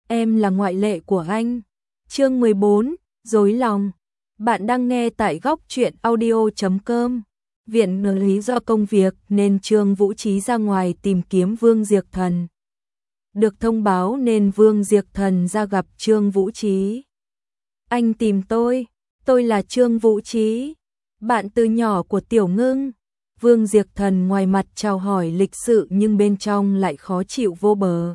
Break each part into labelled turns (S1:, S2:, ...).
S1: em là ngoại lệ của anh. Chương 14, dối lòng. Bạn đang nghe tại góc truyện audio.com. Viện lý do công việc nên Trương Vũ Trí ra ngoài tìm kiếm Vương Diệp Thần. Được thông báo nên Vương Diệp Thần ra gặp Trương Vũ Trí. Anh tìm tôi là Trương Vũ Trí, bạn từ nhỏ của Tiểu Ngưng. Vương Diệp Thần ngoài mặt chào hỏi lịch sự nhưng bên trong lại khó chịu vô bờ.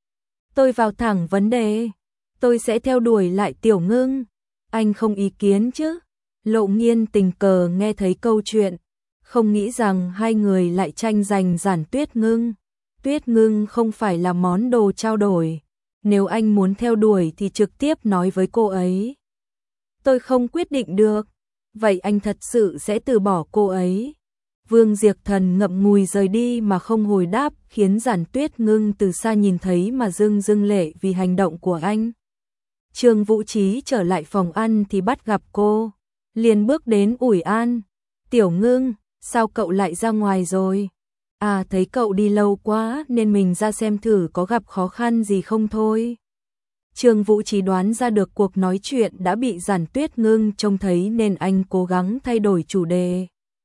S1: Tôi vào thẳng vấn đề, tôi sẽ theo đuổi lại Tiểu Ngưng, anh không ý kiến chứ? Lộ Nghiên tình cờ nghe thấy câu chuyện, không nghĩ rằng hai người lại tranh giành Giản Tuyết Ngưng. Tuyết Ngưng không phải là món đồ trao đổi, nếu anh muốn theo đuổi thì trực tiếp nói với cô ấy. Tôi không quyết định được, vậy anh thật sự sẽ từ bỏ cô ấy? Vương Diệp Thần ngậm ngùi rời đi mà không hồi đáp, khiến Giản Tuyết Ngưng từ xa nhìn thấy mà rưng rưng lệ vì hành động của anh. Trương Vũ Trí trở lại phòng ăn thì bắt gặp cô, liền bước đến ủi an. Tiểu Ngưng, sao cậu lại ra ngoài rồi? À, thấy cậu đi lâu quá nên mình ra xem thử có gặp khó khăn gì không thôi. Trương Vũ Trí đoán ra được cuộc nói chuyện đã bị Giản Tuyết Ngưng trông thấy nên anh cố gắng thay đổi chủ đề.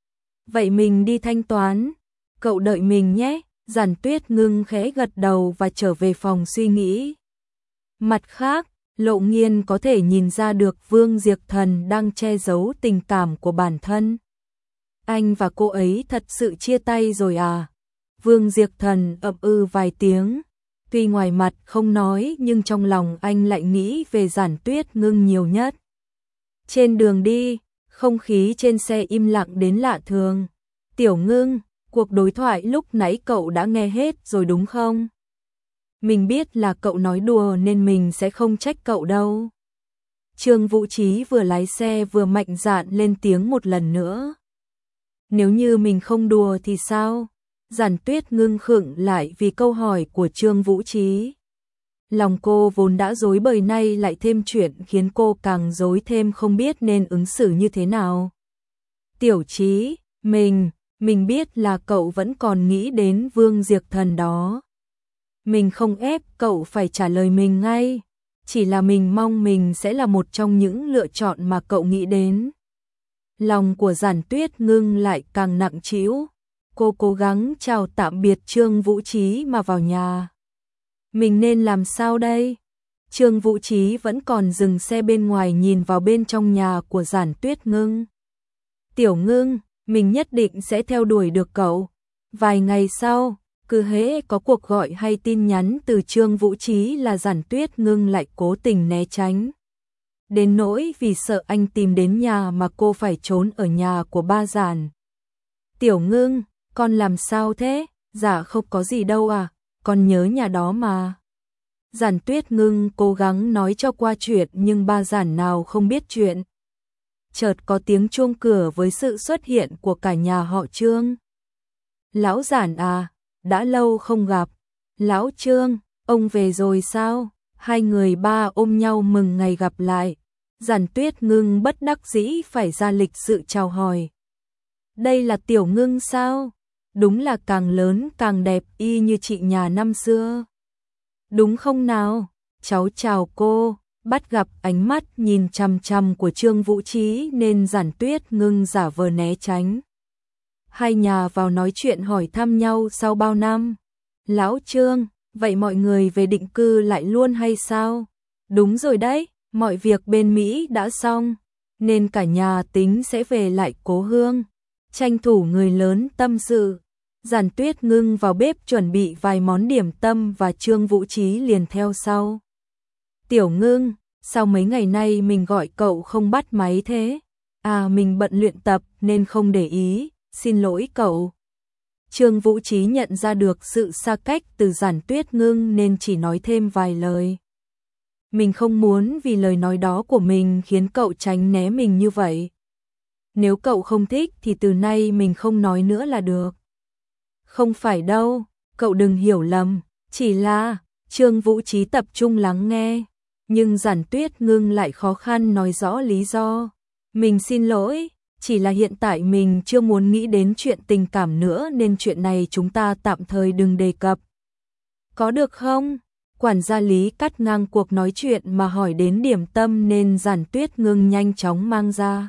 S1: Vậy mình đi thanh toán, cậu đợi mình nhé. Giản Tuyết Ngưng khẽ gật đầu và trở về phòng suy nghĩ. Mặt khác, Lộ Nghiên có thể nhìn ra được Vương Diệp Thần đang che giấu tình cảm của bản thân. Anh và cô ấy thật sự chia tay rồi à? Vương Diệp Thần ậm ừ vài tiếng. Tuy ngoài mặt không nói nhưng trong lòng anh lại nghĩ về Giản Tuyết Ngưng nhiều nhất. Trên đường đi, không khí trên xe im lặng đến lạ thường. Tiểu Ngưng, cuộc đối thoại lúc nãy cậu đã nghe hết rồi đúng không? Mình biết là cậu nói đùa nên mình sẽ không trách cậu đâu. Trương Vũ Trí vừa lái xe vừa mạnh dạn lên tiếng một lần nữa. Nếu như mình không đùa thì sao? Giản Tuyết Ngưng khựng lại vì câu hỏi của Trương Vũ Trí. Lòng cô vốn đã rối bời nay lại thêm chuyện khiến cô càng rối thêm không biết nên ứng xử như thế nào. Tiểu Trí, mình biết là cậu vẫn còn nghĩ đến Vương Diệp Thần đó. Mình không ép cậu phải trả lời mình ngay, chỉ là mình mong mình sẽ là một trong những lựa chọn mà cậu nghĩ đến. Lòng của Giản Tuyết Ngưng lại càng nặng trĩu. Cô cố gắng chào tạm biệt Trương Vũ Trí mà vào nhà. Mình nên làm sao đây? Trương Vũ Trí vẫn còn dừng xe bên ngoài nhìn vào bên trong nhà của Giản Tuyết Ngưng. Tiểu Ngưng, mình nhất định sẽ theo đuổi được cậu. Vài ngày sau, cứ hễ có cuộc gọi hay tin nhắn từ Trương Vũ Trí là Giản Tuyết Ngưng lại cố tình né tránh. Đến nỗi vì sợ anh tìm đến nhà mà cô phải trốn ở nhà của ba Giản. Tiểu Ngưng, con làm sao thế? Dạ không có gì đâu à, con nhớ nhà đó mà. Giản Tuyết Ngưng cố gắng nói cho qua chuyện nhưng ba Giản nào không biết chuyện. Chợt có tiếng chuông cửa với sự xuất hiện của cả nhà họ Trương. Lão Giản à, đã lâu không gặp. Lão Trương, ông về rồi sao? Hai người ba ôm nhau mừng ngày gặp lại. Giản Tuyết Ngưng bất đắc dĩ phải ra lịch sự chào hỏi. Đây là Tiểu Ngưng sao? Đúng là càng lớn càng đẹp y như chị nhà năm xưa. Đúng không nào? Cháu chào cô. Bắt gặp ánh mắt nhìn chằm chằm của Trương Vũ Trí nên Giản Tuyết Ngưng giả vờ né tránh. Hai nhà vào nói chuyện hỏi thăm nhau sau bao năm. Lão Trương, vậy mọi người về định cư lại luôn hay sao? Đúng rồi đấy, mọi việc bên Mỹ đã xong, nên cả nhà tính sẽ về lại cố hương. Tranh thủ người lớn tâm sự. Giản Tuyết Ngưng vào bếp chuẩn bị vài món điểm tâm và Trương Vũ Trí liền theo sau. Tiểu Ngưng, sao mấy ngày nay mình gọi cậu không bắt máy thế? À, mình bận luyện tập nên không để ý, xin lỗi cậu. Trương Vũ Trí nhận ra được sự xa cách từ Giản Tuyết Ngưng nên chỉ nói thêm vài lời. Mình không muốn vì lời nói đó của mình khiến cậu tránh né mình như vậy. Nếu cậu không thích thì từ nay mình không nói nữa là được. Không phải đâu, cậu đừng hiểu lầm, chỉ là Trương Vũ Trí tập trung lắng nghe, nhưng Giản Tuyết Ngưng lại khó khăn nói rõ lý do. Mình xin lỗi, chỉ là hiện tại mình chưa muốn nghĩ đến chuyện tình cảm nữa nên chuyện này chúng ta tạm thời đừng đề cập. Có được không? Quản gia Lý cắt ngang cuộc nói chuyện mà hỏi đến điểm tâm nên Giản Tuyết Ngưng nhanh chóng mang ra.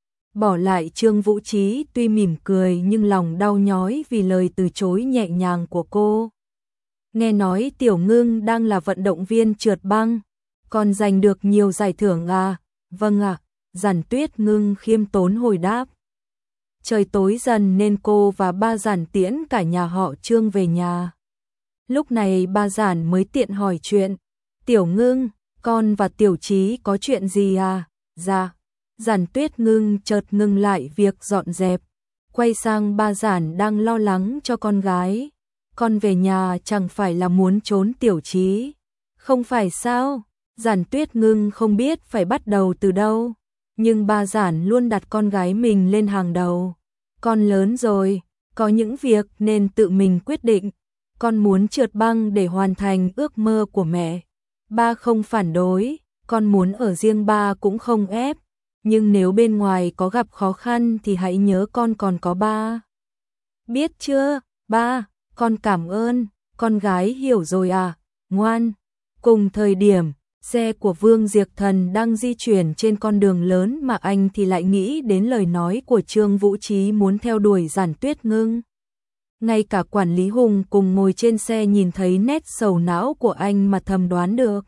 S1: Bỏ lại Trương Vũ Trí tuy mỉm cười nhưng lòng đau nhói vì lời từ chối nhẹ nhàng của cô. Nghe nói Tiểu Ngưng đang là vận động viên trượt băng, còn giành được nhiều giải thưởng à? Vâng ạ, Giản Tuyết Ngưng khiêm tốn hồi đáp. Trời tối dần nên cô và ba Giản tiễn cả nhà họ Trương về nhà. Lúc này ba Giản mới tiện hỏi chuyện. Tiểu Ngưng, con và Tiểu Chí có chuyện gì à? Dạ. Giản Tuyết Ngưng chợt ngừng lại việc dọn dẹp, quay sang ba Giản đang lo lắng cho con gái. Con về nhà chẳng phải là muốn trốn Tiểu Chí, không phải sao? Giản Tuyết Ngưng không biết phải bắt đầu từ đâu, nhưng ba Giản luôn đặt con gái mình lên hàng đầu. Con lớn rồi, có những việc nên tự mình quyết định. Con muốn trượt băng để hoàn thành ước mơ của mẹ. Ba không phản đối, con muốn ở riêng ba cũng không ép. Nhưng nếu bên ngoài có gặp khó khăn thì hãy nhớ con còn có ba. Biết chưa, ba, con cảm ơn, con gái hiểu rồi à, ngoan. Cùng thời điểm, xe của Vương Diệp Thần đang di chuyển trên con đường lớn mà anh thì lại nghĩ đến lời nói của Trương Vũ Trí muốn theo đuổi Giản Tuyết Ngưng. Ngay cả quản lý Hùng cùng ngồi trên xe nhìn thấy nét sầu não của anh mà thầm đoán được.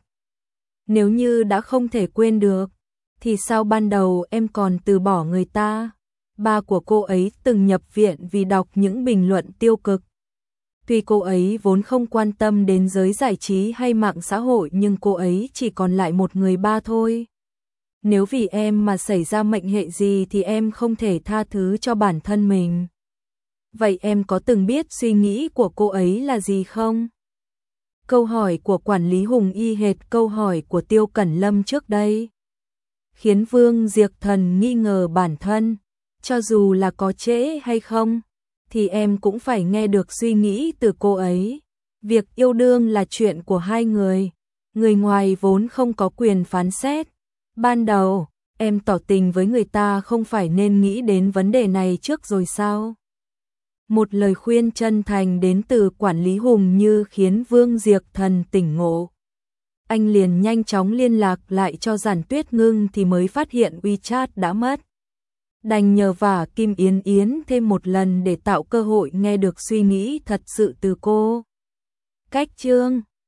S1: Nếu như đã không thể quên được, thì sao ban đầu em còn từ bỏ người ta? Ba của cô ấy từng nhập viện vì đọc những bình luận tiêu cực. Tuy cô ấy vốn không quan tâm đến giới giải trí hay mạng xã hội nhưng cô ấy chỉ còn lại một người ba thôi. Nếu vì em mà xảy ra mệnh hệ gì thì em không thể tha thứ cho bản thân mình. Vậy em có từng biết suy nghĩ của cô ấy là gì không? Câu hỏi của quản lý Hùng y hệt câu hỏi của Tiêu Cẩn Lâm trước đây, khiến Vương Diệp Thần nghi ngờ bản thân. Cho dù là có trễ hay không, thì em cũng phải nghe được suy nghĩ từ cô ấy. Việc yêu đương là chuyện của hai người, người ngoài vốn không có quyền phán xét. Ban đầu, em tỏ tình với người ta không phải nên nghĩ đến vấn đề này trước rồi sao? Một lời khuyên chân thành đến từ quản lý Hùng như khiến Vương Diệp Thần tỉnh ngộ. Anh liền nhanh chóng liên lạc lại cho Giản Tuyết Ngưng thì mới phát hiện WeChat đã mất. Đành nhờ vả Kim Yến Yến thêm một lần để tạo cơ hội nghe được suy nghĩ thật sự từ cô. Cách chương